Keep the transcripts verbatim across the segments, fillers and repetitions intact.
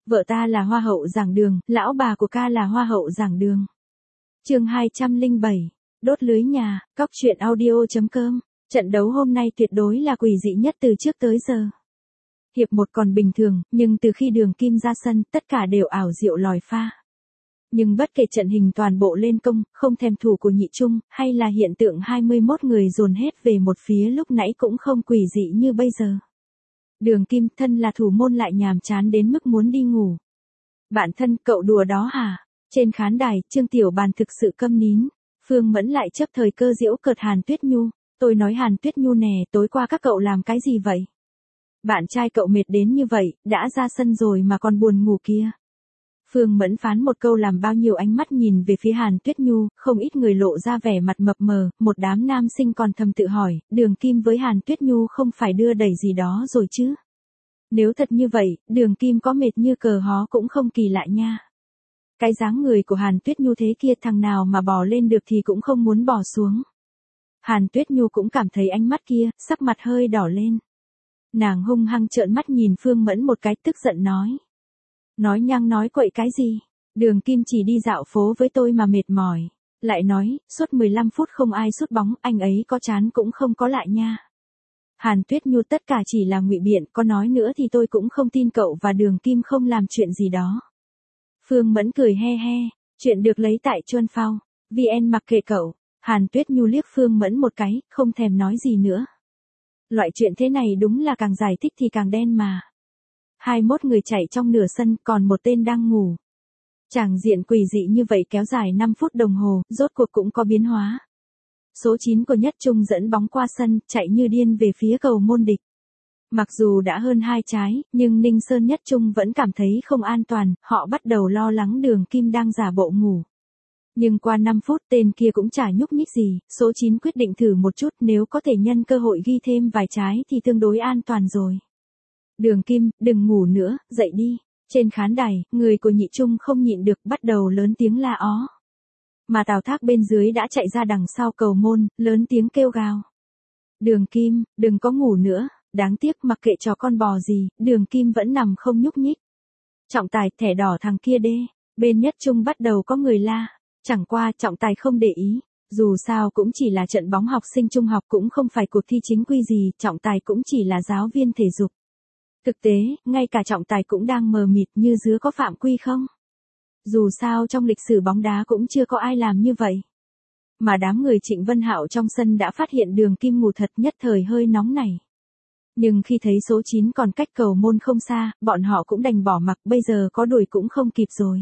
Vợ ta là hoa hậu giảng đường, lão bà của ca là hoa hậu giảng đường. Chương hai trăm lẻ bảy, đốt lưới nhà, cóc truyện audio chấm com. Trận đấu hôm nay tuyệt đối là quỷ dị nhất từ trước tới giờ. Hiệp một còn bình thường, nhưng từ khi Đường Kim ra sân, tất cả đều ảo diệu lòi pha. Nhưng bất kể trận hình toàn bộ lên công, không thèm thủ của Nhị Trung, hay là hiện tượng hai mươi mốt người dồn hết về một phía lúc nãy cũng không quỷ dị như bây giờ. Đường Kim thân là thủ môn lại nhàm chán đến mức muốn đi ngủ. Bạn thân, cậu đùa đó hả? Trên khán đài, Trương Tiểu Bàn thực sự câm nín. Phương Mẫn lại chấp thời cơ giễu cợt Hàn Tuyết Nhu. Tôi nói Hàn Tuyết Nhu nè, tối qua các cậu làm cái gì vậy? Bạn trai cậu mệt đến như vậy, đã ra sân rồi mà còn buồn ngủ kia. Phương Mẫn phán một câu làm bao nhiêu ánh mắt nhìn về phía Hàn Tuyết Nhu, không ít người lộ ra vẻ mặt mập mờ, một đám nam sinh còn thầm tự hỏi, Đường Kim với Hàn Tuyết Nhu không phải đưa đẩy gì đó rồi chứ? Nếu thật như vậy, Đường Kim có mệt như cờ hó cũng không kỳ lạ nha. Cái dáng người của Hàn Tuyết Nhu thế kia thằng nào mà bò lên được thì cũng không muốn bò xuống. Hàn Tuyết Nhu cũng cảm thấy ánh mắt kia, sắc mặt hơi đỏ lên. Nàng hung hăng trợn mắt nhìn Phương Mẫn một cái tức giận nói. Nói nhăng nói quậy cái gì? Đường Kim chỉ đi dạo phố với tôi mà mệt mỏi. Lại nói, suốt mười lăm phút không ai sút bóng, anh ấy có chán cũng không có lại nha. Hàn Tuyết Nhu tất cả chỉ là ngụy biện, có nói nữa thì tôi cũng không tin cậu và Đường Kim không làm chuyện gì đó. Phương Mẫn cười he he, chuyện được lấy tại Chuân Phao, vê en mặc kệ cậu. Hàn Tuyết Nhu liếc Phương Mẫn một cái, không thèm nói gì nữa. Loại chuyện thế này đúng là càng giải thích thì càng đen mà. hai mươi mốt người chạy trong nửa sân, còn một tên đang ngủ. Tràng diện quỷ dị như vậy kéo dài năm phút đồng hồ, rốt cuộc cũng có biến hóa. Số chín của Nhất Trung dẫn bóng qua sân, chạy như điên về phía cầu môn địch. Mặc dù đã hơn hai trái, nhưng Ninh Sơn Nhất Trung vẫn cảm thấy không an toàn, họ bắt đầu lo lắng Đường Kim đang giả bộ ngủ. Nhưng qua năm phút tên kia cũng chả nhúc nhích gì, số chín quyết định thử một chút, nếu có thể nhân cơ hội ghi thêm vài trái thì tương đối an toàn rồi. Đường Kim, đừng ngủ nữa, dậy đi. Trên khán đài, người của Nhị Trung không nhịn được bắt đầu lớn tiếng la ó. Mà Tào Thác bên dưới đã chạy ra đằng sau cầu môn, lớn tiếng kêu gào. Đường Kim, đừng có ngủ nữa, đáng tiếc mặc kệ cho con bò gì, Đường Kim vẫn nằm không nhúc nhích. Trọng Tài, thẻ đỏ thằng kia đê. Bên Nhất Trung bắt đầu có người la. Chẳng qua Trọng Tài không để ý, dù sao cũng chỉ là trận bóng học sinh trung học, cũng không phải cuộc thi chính quy gì, Trọng Tài cũng chỉ là giáo viên thể dục. Thực tế, ngay cả Trọng Tài cũng đang mờ mịt như dứa có phạm quy không. Dù sao trong lịch sử bóng đá cũng chưa có ai làm như vậy. Mà đám người Trịnh Vân Hạo trong sân đã phát hiện Đường Kim ngủ thật, nhất thời hơi nóng nảy. Nhưng khi thấy số chín còn cách cầu môn không xa, bọn họ cũng đành bỏ mặc, bây giờ có đuổi cũng không kịp rồi.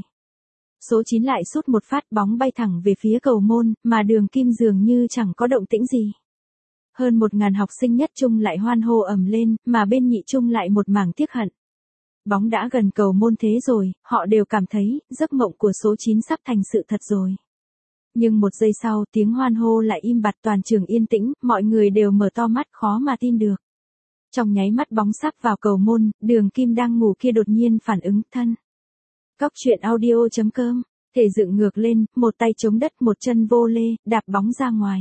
Số chín lại sút một phát, bóng bay thẳng về phía cầu môn, mà Đường Kim dường như chẳng có động tĩnh gì. Hơn một ngàn học sinh Nhất Trung lại hoan hô ầm lên, mà bên Nhị Trung lại một mảng tiếc hận. Bóng đã gần cầu môn thế rồi, họ đều cảm thấy, giấc mộng của số chín sắp thành sự thật rồi. Nhưng một giây sau, tiếng hoan hô lại im bặt, toàn trường yên tĩnh, mọi người đều mở to mắt khó mà tin được. Trong nháy mắt bóng sắp vào cầu môn, Đường Kim đang ngủ kia đột nhiên phản ứng thân. Cóc truyện audio chấm com, thể dựng ngược lên, một tay chống đất một chân vô lê, đạp bóng ra ngoài.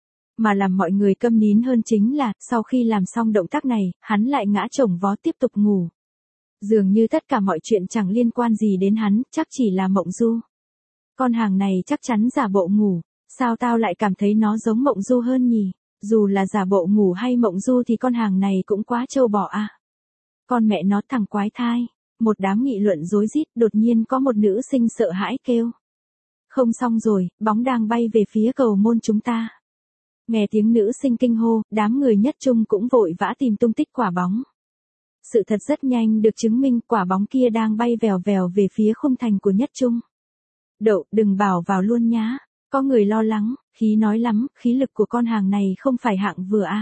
Mà làm mọi người câm nín hơn chính là, sau khi làm xong động tác này, hắn lại ngã chồng vó tiếp tục ngủ. Dường như tất cả mọi chuyện chẳng liên quan gì đến hắn, chắc chỉ là mộng du. Con hàng này chắc chắn giả bộ ngủ, sao tao lại cảm thấy nó giống mộng du hơn nhỉ? Dù là giả bộ ngủ hay mộng du thì con hàng này cũng quá trâu bò à. Con mẹ nó thằng quái thai. Một đám nghị luận rối rít, đột nhiên có một nữ sinh sợ hãi kêu. Không xong rồi, bóng đang bay về phía cầu môn chúng ta. Nghe tiếng nữ sinh kinh hô, đám người Nhất Trung cũng vội vã tìm tung tích quả bóng. Sự thật rất nhanh được chứng minh, quả bóng kia đang bay vèo vèo về phía khung thành của Nhất Trung. Đậu, đừng bảo vào luôn nhá. Có người lo lắng, khí nói lắm, khí lực của con hàng này không phải hạng vừa à.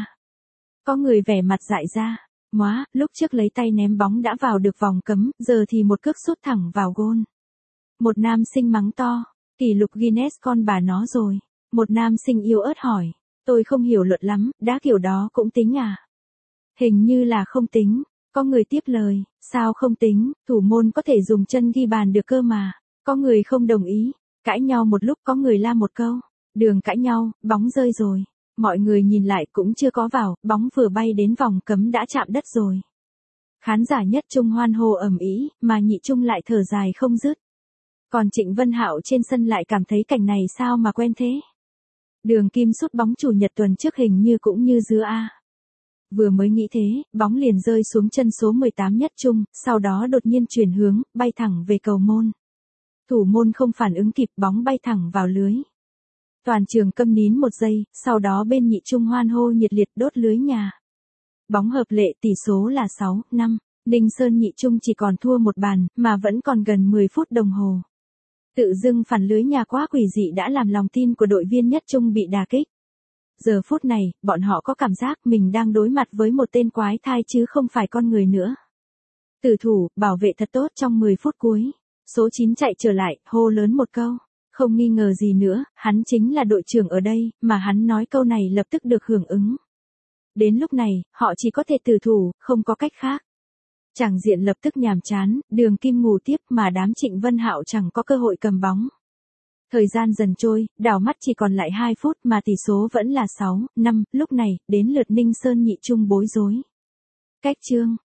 Có người vẻ mặt dại ra. Móa, lúc trước lấy tay ném bóng đã vào được vòng cấm, giờ thì một cước sút thẳng vào gôn. Một nam sinh mắng to, kỷ lục Guinness con bà nó rồi. Một nam sinh yếu ớt hỏi, tôi không hiểu luật lắm, đá kiểu đó cũng tính à? Hình như là không tính. Có người tiếp lời, sao không tính, thủ môn có thể dùng chân ghi bàn được cơ mà. Có người không đồng ý, cãi nhau một lúc, có người la một câu, đường cãi nhau, bóng rơi rồi. Mọi người nhìn lại cũng chưa có vào, bóng vừa bay đến vòng cấm đã chạm đất rồi. Khán giả nhất trung hoan hô ầm ĩ, mà nhị trung lại thở dài không dứt. Còn Trịnh Vân Hạo trên sân lại cảm thấy cảnh này sao mà quen thế. Đường Kim sút bóng chủ nhật tuần trước hình như cũng như dứa a. Vừa mới nghĩ thế, bóng liền rơi xuống chân số mười tám nhất trung, sau đó đột nhiên chuyển hướng, bay thẳng về cầu môn. Thủ môn không phản ứng kịp, bóng bay thẳng vào lưới. Toàn trường câm nín một giây, sau đó bên nhị trung hoan hô nhiệt liệt đốt lưới nhà. Bóng hợp lệ, tỷ số là sáu năm, Ninh Sơn nhị trung chỉ còn thua một bàn, mà vẫn còn gần mười phút đồng hồ. Tự dưng phản lưới nhà quá quỷ dị đã làm lòng tin của đội viên nhất trung bị đả kích. Giờ phút này, bọn họ có cảm giác mình đang đối mặt với một tên quái thai chứ không phải con người nữa. Tử thủ, bảo vệ thật tốt trong mười phút cuối. Số chín chạy trở lại, hô lớn một câu. Không nghi ngờ gì nữa, hắn chính là đội trưởng ở đây, mà hắn nói câu này lập tức được hưởng ứng. Đến lúc này, họ chỉ có thể tử thủ, không có cách khác. Tràng diện lập tức nhàm chán, Đường Kim ngủ tiếp mà đám Trịnh Vân Hạo chẳng có cơ hội cầm bóng. Thời gian dần trôi, đảo mắt chỉ còn lại hai phút mà tỷ số vẫn là sáu năm, lúc này, đến lượt Ninh Sơn nhị trung bối rối. Cách chương